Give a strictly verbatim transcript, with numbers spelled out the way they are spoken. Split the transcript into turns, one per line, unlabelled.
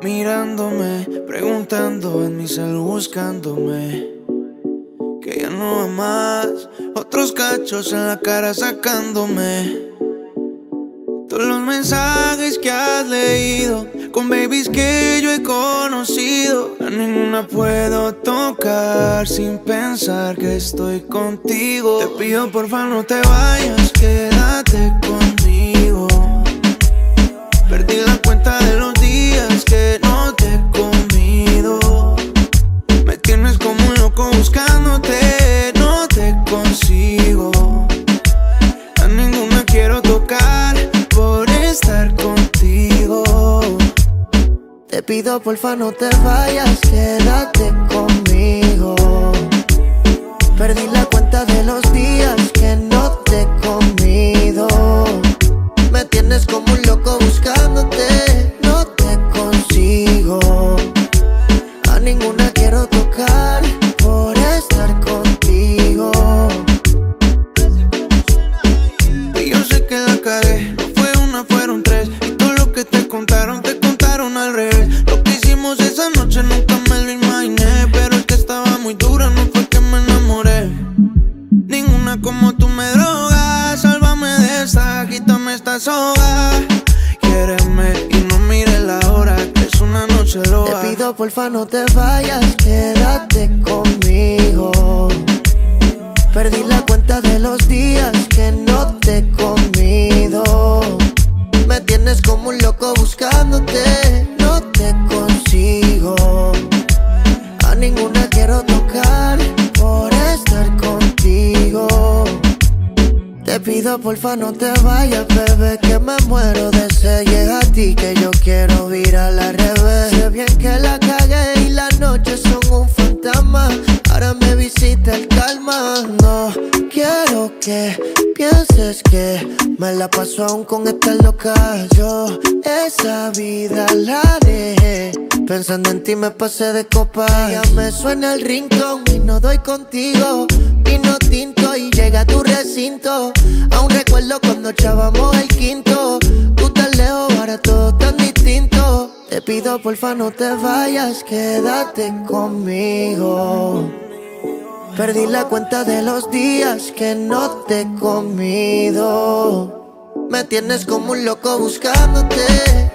mirándome, preguntando en mi cel buscándome. Que ya no va más, otros cachos en la cara sacándome. Todos los mensajes que has leído, con babies que yo he conocido, a ninguna puedo tocar sin pensar que estoy contigo. Te pido porfa no te vayas, quédate conmigo. Perdí la cuenta de los días que no te he comido. Me tienes como un loco buscándote, no te consigo. A ninguna quiero tocar por estar contigo.
Te pido porfa no te vayas, quédate conmigo. Perdí la cuenta de los días que no te he comido. Me tienes como un loco buscándote, no te consigo. A ninguna quiero tocar por estar contigo.
Y yo sé que la cagué, no fue una, fueron tres. Y todo lo que te contaron, te contaron al revés. Lo que hicimos esa noche nunca me lo imaginé, pero es que estaba muy dura, no fue que me enamoré. Ninguna como tú me droga, sálvame de esta, quítame esta soga. Quiéreme y no mires la hora, que es una noche loca.
Te pido porfa no te vayas, quédate conmigo. Perdí la cuenta de los días que no te he comido. Me tienes como un loco buscándote, no te consigo. A ninguna quiero tocar por estar contigo. Te pido porfa no te vayas, bebé, que me muero de sed. Llega a ti que yo quiero virar al revés. Sé bien que la cagué y las noches son un fantasma. Ahora me visita el calma. No quiero que pienses que me la paso aún con esta loca. Yo esa vida la dejé, pensando en ti me pasé de copa. Ya me suena el ringtone y no doy contigo. Vino tinto y llega a tu recinto. Aún recuerdo cuando echábamos el quinto. Tú tan lejos, ahora todo tan distinto. Te pido porfa no te vayas, quédate conmigo. Perdí la cuenta de los días que no te he comido. Me tienes como un loco buscándote,